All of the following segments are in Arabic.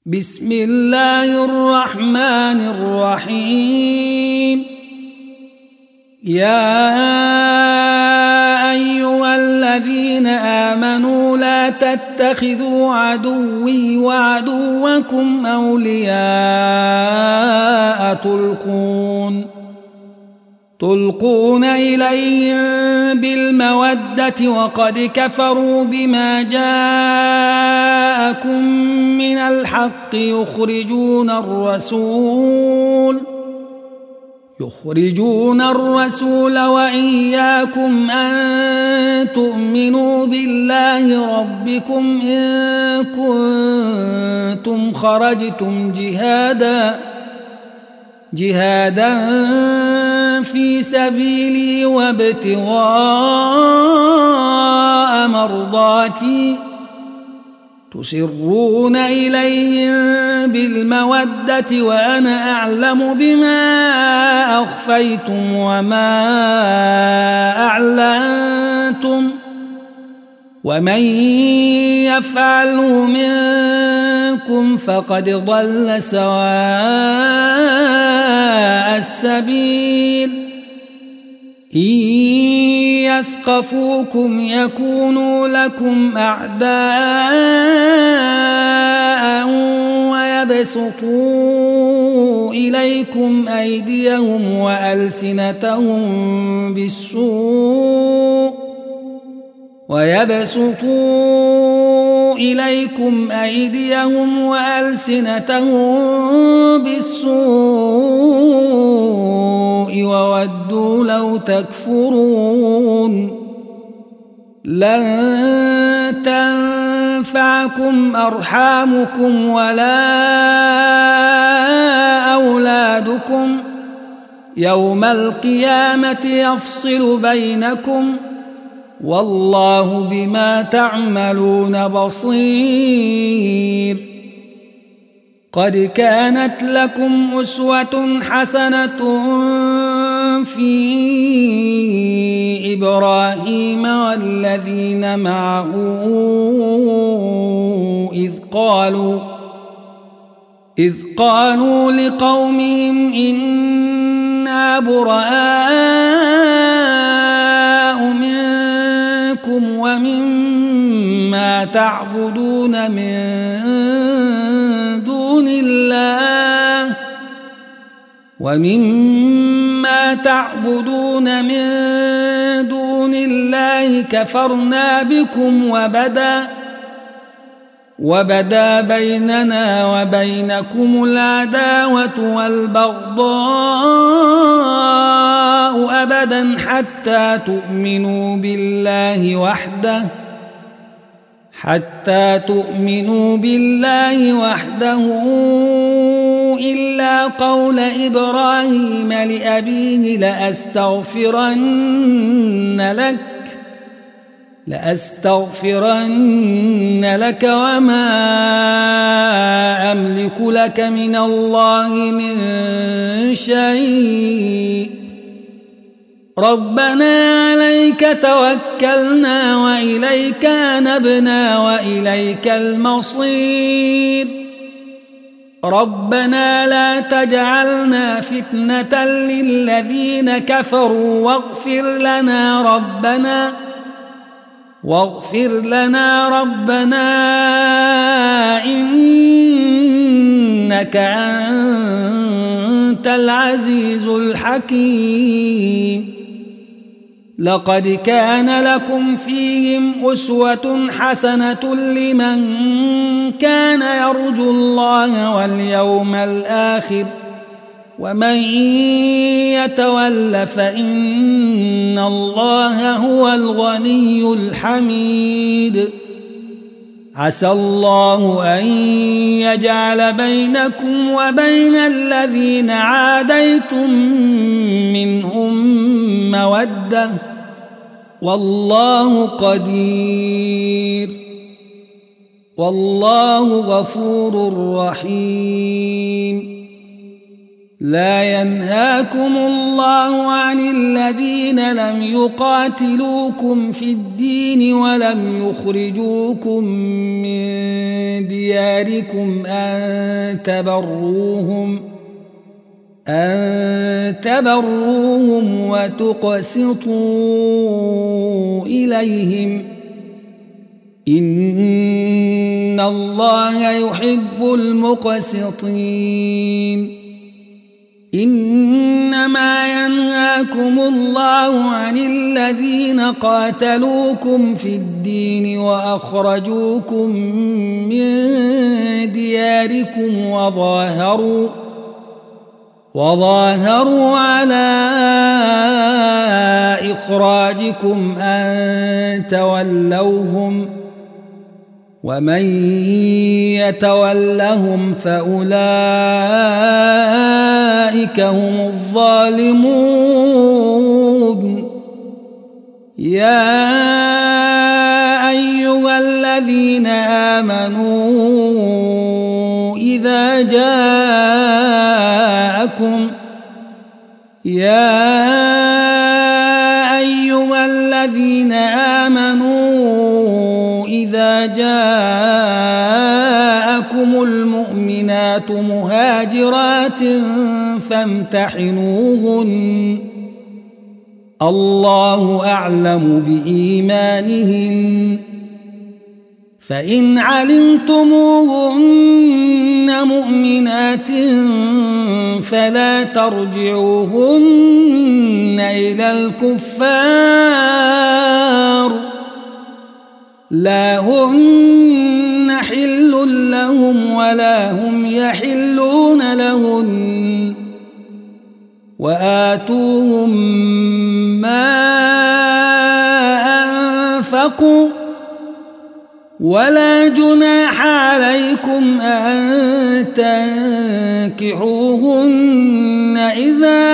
بسم الله الرحمن الرحيم. يا أيها الذين آمنوا لا تتخذوا عدوي وعدوكم أولياء تلقون إليهم بالمودة وقد كفروا بما جاءكم من الحق يخرجون الرسول وإياكم أن تؤمنوا بالله ربكم إن كنتم خرجتم جهادا في سبيلي وابتغاء مرضاتي تسرون إليهم بالمودة وأنا أعلم بما أخفيتم وما أعلنتم ومن يفعله منكم فقد ضل سواء السبيل. إن يثقفوكم يكونوا لكم أعداء ويبسطوا إليكم أيديهم وألسنتهم بالسوء وودوا لو تكفرون. لن تنفعكم أرحامكم ولا أولادكم يوم القيامة يفصل بينكم والله بما تعملون بصير. قد كانت لكم أسوة حسنة في إبراهيم والذين معه إذ قالوا لقومهم إنا براء منكم ومما تعبدون من دون الله كفرنا بكم وبدا بيننا وبينكم العداوة والبغضاء أبدا حتى تؤمنوا بالله وحده إلا قول إبراهيم لأبيه لأستغفرن لك وما أملك لك من الله من شيء ربنا عليك توكلنا وإليك أنبنا وإليك المصير. ربنا لا تجعلنا فتنة للذين كفروا واغفر لنا ربنا إنك أنت العزيز الحكيم. لقد كان لكم فيهم أسوة حسنة لمن كان يرجو الله واليوم الآخر ومن يتول فإن الله هو الغني الحميد. عسى الله أن يجعل بينكم وبين الذين عاديتم منهم مودة والله قدير والله غفور رحيم. لا ينهاكم الله عن الذين لم يقاتلوكم في الدين ولم يخرجوكم من دياركم أن تبروهم وتقسطوا إليهم إن الله يحب المقسطين إنما ينهاكم الله عن الذين قاتلوكم في الدين وأخرجوكم من دياركم وظاهروا على إخراجكم أن تولوهم ومن يتولهم فأولئك هم الظالمون يا أيها الذين آمنوا إذا جاءكم المؤمنات مهاجرات فامتحنوهن الله أعلم بإيمانهن فإن علمتموهن مؤمنات فلا ترجعوهن إلى الكفار لا هن حل لهم ولا هم يحلون لهن وآتوهم ما أنفقوا ولا جناح عليكم أن تنكحوهن إذا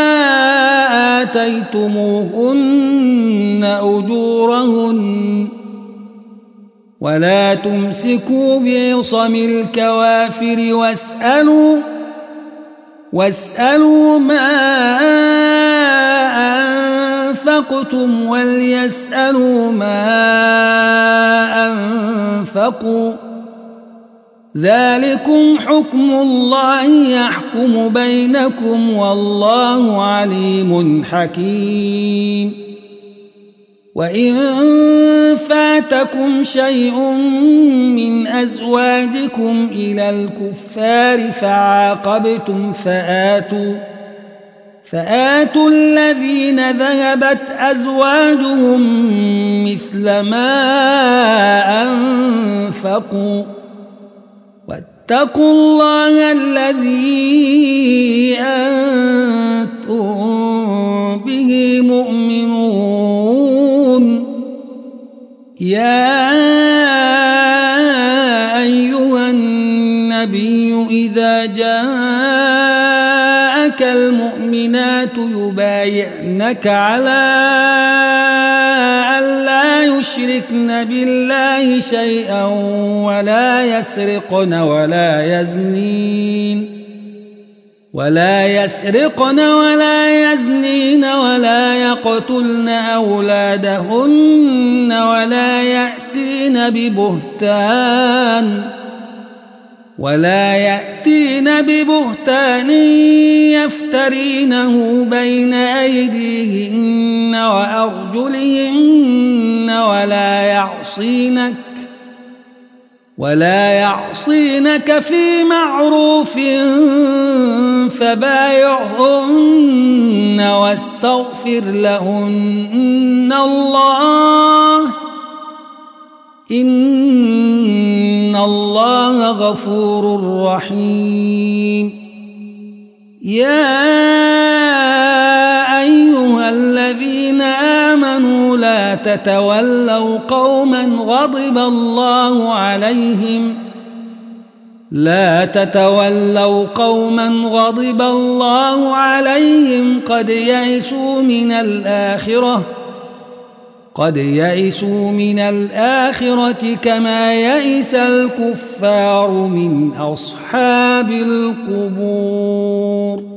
آتيتموهن أجورهن ولا تمسكوا بعصم الكوافر واسألوا ما أنفقتم وليسألوا ما أنفقوا ذلكم حكم الله يحكم بينكم والله عليم حكيم وإن فاتكم شيء من أزواجكم إلى الكفار فعاقبتم فآتوا الذين ذهبت أزواجهم مثل ما أنفقوا واتقوا الله الذي أنتم به مؤمنون يا أيها النبي إذا جاءك المؤمنات يبايعنك على أن لا يشركن بالله شيئا ولا يسرقن ولا يزنين ولا يقتلن أولادهن ولا يأتين ببهتان يفترينه بين أيديهن وأرجلهن ولا يعصينك في معروف فبايعهن واستغفر لهن الله إن الله غفور رحيم يا أيها الذين آمنوا لا تتولوا قوما غضب الله عليهم قد يئسوا من الآخرة كما يئس الكفار من أصحاب القبور